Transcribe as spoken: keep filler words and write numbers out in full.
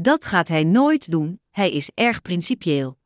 Dat gaat hij nooit doen, hij is erg principieel.